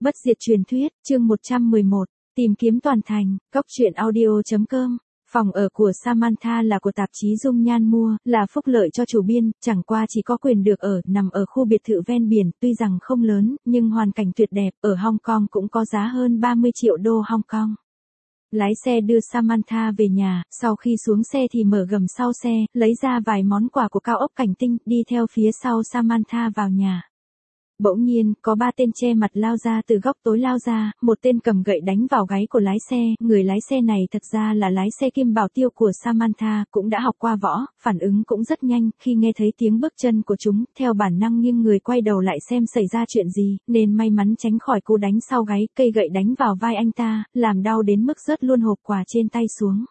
Bất diệt truyền thuyết, chương 111, tìm kiếm toàn thành, goctruyện audio.com. Phòng ở của Samantha là của tạp chí Dung Nhan mua, là phúc lợi cho chủ biên, chẳng qua chỉ có quyền được ở, nằm ở khu biệt thự ven biển, tuy rằng không lớn, nhưng hoàn cảnh tuyệt đẹp, ở Hong Kong cũng có giá hơn 30 triệu đô Hong Kong. Lái xe đưa Samantha về nhà, sau khi xuống xe thì mở gầm sau xe, lấy ra vài món quà của cao ốc Cảnh Tinh, đi theo phía sau Samantha vào nhà. Bỗng nhiên, có 3 tên che mặt lao ra từ góc tối lao ra, một tên cầm gậy đánh vào gáy của lái xe, người lái xe này thật ra là lái xe kiêm bảo tiêu của Samantha, cũng đã học qua võ, phản ứng cũng rất nhanh, khi nghe thấy tiếng bước chân của chúng, theo bản năng nghiêng người quay đầu lại xem xảy ra chuyện gì, nên may mắn tránh khỏi cú đánh sau gáy, cây gậy đánh vào vai anh ta, làm đau đến mức rớt luôn hộp quà trên tay xuống.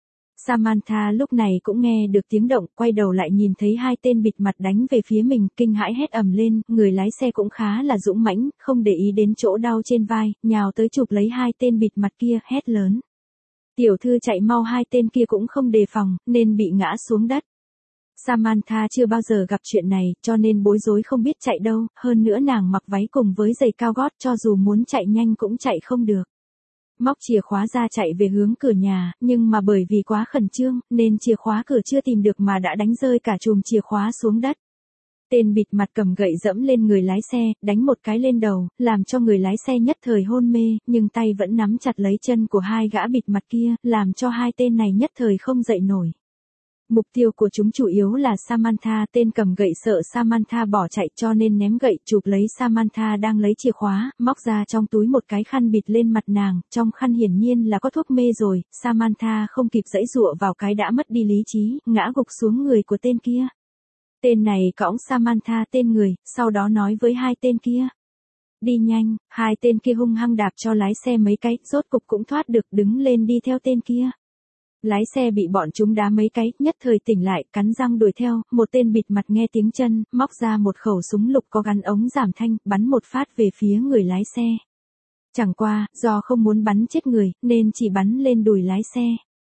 Samantha lúc này cũng nghe được tiếng động, quay đầu lại nhìn thấy 2 tên bịt mặt đánh về phía mình, kinh hãi hét ầm lên, người lái xe cũng khá là dũng mãnh, không để ý đến chỗ đau trên vai, nhào tới chụp lấy 2 tên bịt mặt kia, hét lớn. Tiểu thư chạy mau, 2 tên kia cũng không đề phòng, nên bị ngã xuống đất. Samantha chưa bao giờ gặp chuyện này, cho nên bối rối không biết chạy đâu, hơn nữa nàng mặc váy cùng với giày cao gót, cho dù muốn chạy nhanh cũng chạy không được. Móc chìa khóa ra chạy về hướng cửa nhà, nhưng mà bởi vì quá khẩn trương, nên chìa khóa cửa chưa tìm được mà đã đánh rơi cả chùm chìa khóa xuống đất. Tên bịt mặt cầm gậy dẫm lên người lái xe, đánh một cái lên đầu, làm cho người lái xe nhất thời hôn mê, nhưng tay vẫn nắm chặt lấy chân của 2 gã bịt mặt kia, làm cho 2 tên này nhất thời không dậy nổi. Mục tiêu của chúng chủ yếu là Samantha, tên cầm gậy sợ Samantha bỏ chạy cho nên ném gậy chụp lấy Samantha đang lấy chìa khóa, móc ra trong túi một cái khăn bịt lên mặt nàng, trong khăn hiển nhiên là có thuốc mê rồi, Samantha không kịp giãy giụa vào cái đã mất đi lý trí, ngã gục xuống người của tên kia. Tên này cõng Samantha tên người, sau đó nói với 2 tên kia. Đi nhanh, 2 tên kia hung hăng đạp cho lái xe mấy cái, rốt cục cũng thoát được, đứng lên đi theo tên kia. Lái xe bị bọn chúng đá mấy cái, nhất thời tỉnh lại, cắn răng đuổi theo, một tên bịt mặt nghe tiếng chân, móc ra một khẩu súng lục có gắn ống giảm thanh, bắn một phát về phía người lái xe. Chẳng qua, do không muốn bắn chết người, nên chỉ bắn lên đùi lái xe.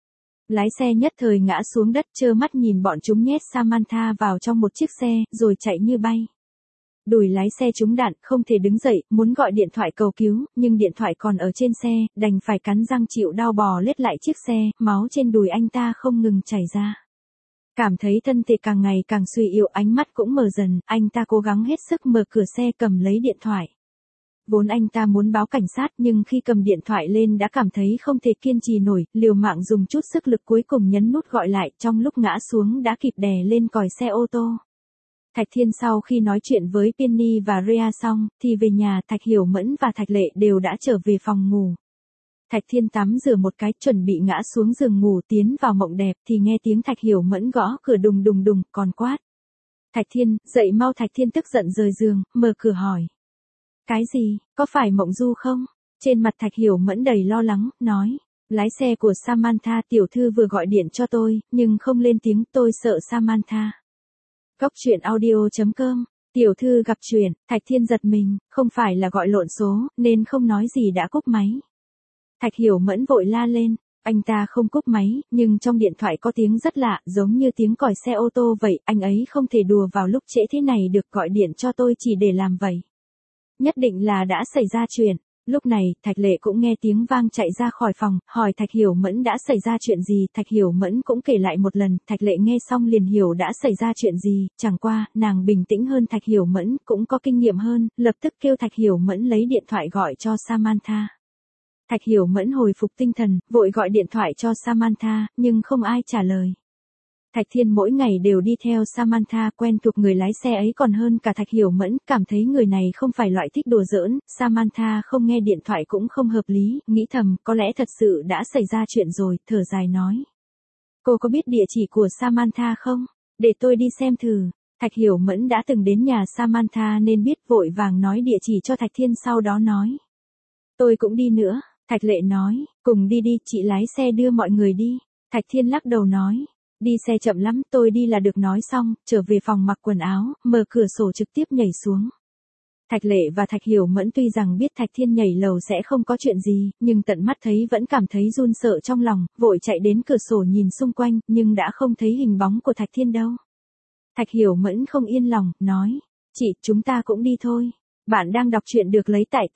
Lái xe nhất thời ngã xuống đất, trơ mắt nhìn bọn chúng nhét Samantha vào trong một chiếc xe, rồi chạy như bay. Đùi lái xe trúng đạn, không thể đứng dậy, muốn gọi điện thoại cầu cứu, nhưng điện thoại còn ở trên xe, đành phải cắn răng chịu đau bò lết lại chiếc xe, máu trên đùi anh ta không ngừng chảy ra. Cảm thấy thân thể càng ngày càng suy yếu, ánh mắt cũng mờ dần, anh ta cố gắng hết sức mở cửa xe cầm lấy điện thoại. Vốn anh ta muốn báo cảnh sát nhưng khi cầm điện thoại lên đã cảm thấy không thể kiên trì nổi, liều mạng dùng chút sức lực cuối cùng nhấn nút gọi lại, trong lúc ngã xuống đã kịp đè lên còi xe ô tô. Thạch Thiên sau khi nói chuyện với Penny và Rhea xong, thì về nhà, Thạch Hiểu Mẫn và Thạch Lệ đều đã trở về phòng ngủ. Thạch Thiên tắm rửa một cái, chuẩn bị ngã xuống giường ngủ tiến vào mộng đẹp, thì nghe tiếng Thạch Hiểu Mẫn gõ cửa đùng đùng đùng, còn quát. Thạch Thiên, dậy mau. Thạch Thiên tức giận rời giường, mở cửa hỏi. Cái gì, có phải mộng du không? Trên mặt Thạch Hiểu Mẫn đầy lo lắng, nói. Lái xe của Samantha tiểu thư vừa gọi điện cho tôi, nhưng không lên tiếng, tôi sợ Samantha. Goctruyện audio.com. Tiểu thư gặp chuyện, Thạch Thiên giật mình, không phải là gọi lộn số, nên không nói gì đã cúp máy. Thạch Hiểu Mẫn vội la lên, anh ta không cúp máy, nhưng trong điện thoại có tiếng rất lạ, giống như tiếng còi xe ô tô vậy, anh ấy không thể đùa vào lúc trễ thế này được, gọi điện cho tôi chỉ để làm vậy. Nhất định là đã xảy ra chuyện. Lúc này, Thạch Lệ cũng nghe tiếng vang chạy ra khỏi phòng, hỏi Thạch Hiểu Mẫn đã xảy ra chuyện gì, Thạch Hiểu Mẫn cũng kể lại một lần, Thạch Lệ nghe xong liền hiểu đã xảy ra chuyện gì, chẳng qua, nàng bình tĩnh hơn Thạch Hiểu Mẫn, cũng có kinh nghiệm hơn, lập tức kêu Thạch Hiểu Mẫn lấy điện thoại gọi cho Samantha. Thạch Hiểu Mẫn hồi phục tinh thần, vội gọi điện thoại cho Samantha, nhưng không ai trả lời. Thạch Thiên mỗi ngày đều đi theo Samantha, quen thuộc người lái xe ấy còn hơn cả Thạch Hiểu Mẫn, cảm thấy người này không phải loại thích đùa giỡn, Samantha không nghe điện thoại cũng không hợp lý, nghĩ thầm, có lẽ thật sự đã xảy ra chuyện rồi, thở dài nói. Cô có biết địa chỉ của Samantha không? Để tôi đi xem thử. Thạch Hiểu Mẫn đã từng đến nhà Samantha nên biết, vội vàng nói địa chỉ cho Thạch Thiên, sau đó nói. Tôi cũng đi nữa. Thạch Lệ nói, cùng đi đi, chị lái xe đưa mọi người đi. Thạch Thiên lắc đầu nói. Đi xe chậm lắm, tôi đi là được. Nói xong, trở về phòng mặc quần áo, mở cửa sổ trực tiếp nhảy xuống. Thạch Lệ và Thạch Hiểu Mẫn tuy rằng biết Thạch Thiên nhảy lầu sẽ không có chuyện gì, nhưng tận mắt thấy vẫn cảm thấy run sợ trong lòng, vội chạy đến cửa sổ nhìn xung quanh, nhưng đã không thấy hình bóng của Thạch Thiên đâu. Thạch Hiểu Mẫn không yên lòng, nói, chị, chúng ta cũng đi thôi. Bạn đang đọc truyện được lấy tại T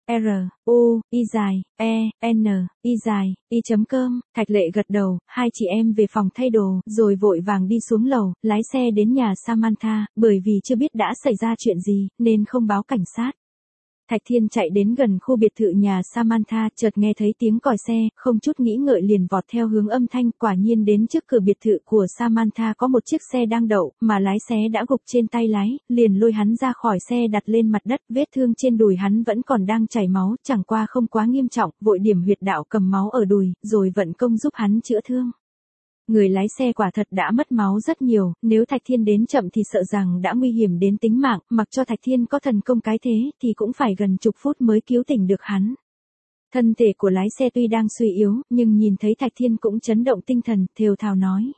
R, U, I dài, E, N, I dài, I.com, Thạch Lệ gật đầu, hai chị em về phòng thay đồ, rồi vội vàng đi xuống lầu, lái xe đến nhà Samantha, bởi vì chưa biết đã xảy ra chuyện gì, nên không báo cảnh sát. Thạch Thiên chạy đến gần khu biệt thự nhà Samantha, chợt nghe thấy tiếng còi xe, không chút nghĩ ngợi liền vọt theo hướng âm thanh, quả nhiên đến trước cửa biệt thự của Samantha có một chiếc xe đang đậu, mà lái xe đã gục trên tay lái, liền lôi hắn ra khỏi xe đặt lên mặt đất, vết thương trên đùi hắn vẫn còn đang chảy máu, chẳng qua không quá nghiêm trọng, vội điểm huyệt đạo cầm máu ở đùi, rồi vận công giúp hắn chữa thương. Người lái xe quả thật đã mất máu rất nhiều, nếu Thạch Thiên đến chậm thì sợ rằng đã nguy hiểm đến tính mạng, mặc cho Thạch Thiên có thần công cái thế thì cũng phải gần chục phút mới cứu tỉnh được hắn. Thân thể của lái xe tuy đang suy yếu, nhưng nhìn thấy Thạch Thiên cũng chấn động tinh thần, thều thào nói.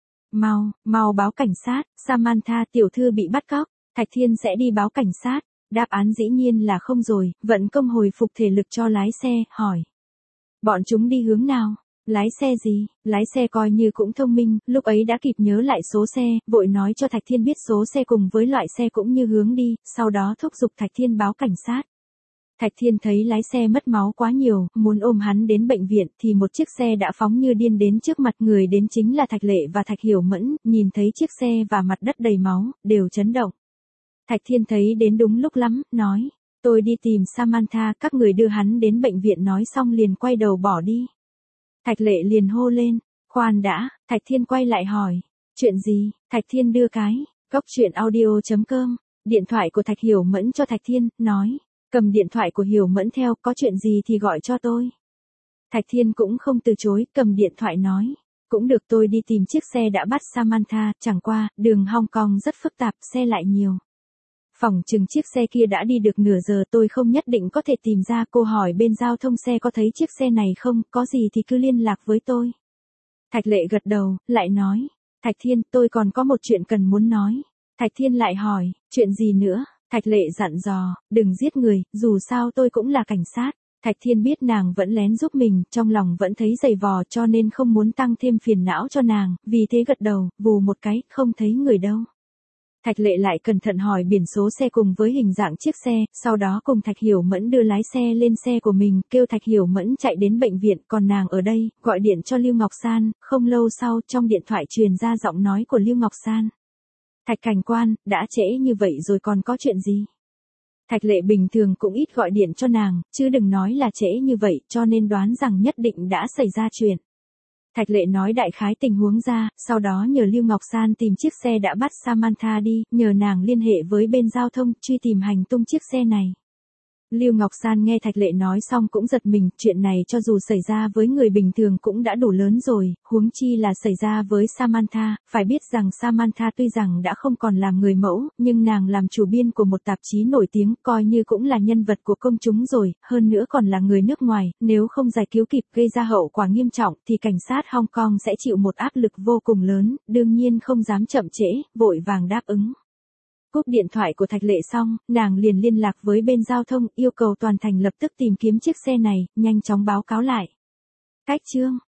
Mau báo cảnh sát, Samantha tiểu thư bị bắt cóc, Thạch Thiên sẽ đi báo cảnh sát. Đáp án dĩ nhiên là không rồi, vận công hồi phục thể lực cho lái xe, hỏi. Bọn chúng đi hướng nào? Lái xe gì? Lái xe coi như cũng thông minh, lúc ấy đã kịp nhớ lại số xe, vội nói cho Thạch Thiên biết số xe cùng với loại xe cũng như hướng đi, sau đó thúc giục Thạch Thiên báo cảnh sát. Thạch Thiên thấy lái xe mất máu quá nhiều, muốn ôm hắn đến bệnh viện thì một chiếc xe đã phóng như điên đến trước mặt, người đến chính là Thạch Lệ và Thạch Hiểu Mẫn, nhìn thấy chiếc xe và mặt đất đầy máu, đều chấn động. Thạch Thiên thấy đến đúng lúc lắm, nói, tôi đi tìm Samantha, các người đưa hắn đến bệnh viện, nói xong liền quay đầu bỏ đi. Thạch Lệ liền hô lên, khoan đã, Thạch Thiên quay lại hỏi, chuyện gì? Thạch Thiên đưa cái, góc chuyện audio.com, điện thoại của Thạch Hiểu Mẫn cho Thạch Thiên, nói, cầm điện thoại của Hiểu Mẫn theo, có chuyện gì thì gọi cho tôi. Thạch Thiên cũng không từ chối, cầm điện thoại nói, cũng được, tôi đi tìm chiếc xe đã bắt Samantha, chẳng qua, đường Hong Kong rất phức tạp, xe lại nhiều. Phỏng chừng chiếc xe kia đã đi được nửa giờ, tôi không nhất định có thể tìm ra, cô hỏi bên giao thông xe có thấy chiếc xe này không, có gì thì cứ liên lạc với tôi. Thạch Lệ gật đầu, lại nói, Thạch Thiên, tôi còn có một chuyện cần muốn nói. Thạch Thiên lại hỏi, chuyện gì nữa? Thạch Lệ dặn dò, đừng giết người, dù sao tôi cũng là cảnh sát. Thạch Thiên biết nàng vẫn lén giúp mình, trong lòng vẫn thấy dày vò cho nên không muốn tăng thêm phiền não cho nàng, vì thế gật đầu, vù một cái, không thấy người đâu. Thạch Lệ lại cẩn thận hỏi biển số xe cùng với hình dạng chiếc xe, sau đó cùng Thạch Hiểu Mẫn đưa lái xe lên xe của mình, kêu Thạch Hiểu Mẫn chạy đến bệnh viện, còn nàng ở đây, gọi điện cho Lưu Ngọc San, không lâu sau trong điện thoại truyền ra giọng nói của Lưu Ngọc San. Thạch cảnh quan, đã trễ như vậy rồi còn có chuyện gì? Thạch Lệ bình thường cũng ít gọi điện cho nàng, chứ đừng nói là trễ như vậy, cho nên đoán rằng nhất định đã xảy ra chuyện. Thạch Lệ nói đại khái tình huống ra, sau đó nhờ Lưu Ngọc San tìm chiếc xe đã bắt Samantha đi, nhờ nàng liên hệ với bên giao thông, truy tìm hành tung chiếc xe này. Lưu Ngọc San nghe Thạch Lệ nói xong cũng giật mình, chuyện này cho dù xảy ra với người bình thường cũng đã đủ lớn rồi, huống chi là xảy ra với Samantha, phải biết rằng Samantha tuy rằng đã không còn làm người mẫu, nhưng nàng làm chủ biên của một tạp chí nổi tiếng, coi như cũng là nhân vật của công chúng rồi, hơn nữa còn là người nước ngoài, nếu không giải cứu kịp gây ra hậu quả nghiêm trọng thì cảnh sát Hong Kong sẽ chịu một áp lực vô cùng lớn, đương nhiên không dám chậm trễ, vội vàng đáp ứng. Cúp điện thoại của Thạch Lệ xong, nàng liền liên lạc với bên giao thông, yêu cầu toàn thành lập tức tìm kiếm chiếc xe này, nhanh chóng báo cáo lại. Cách chương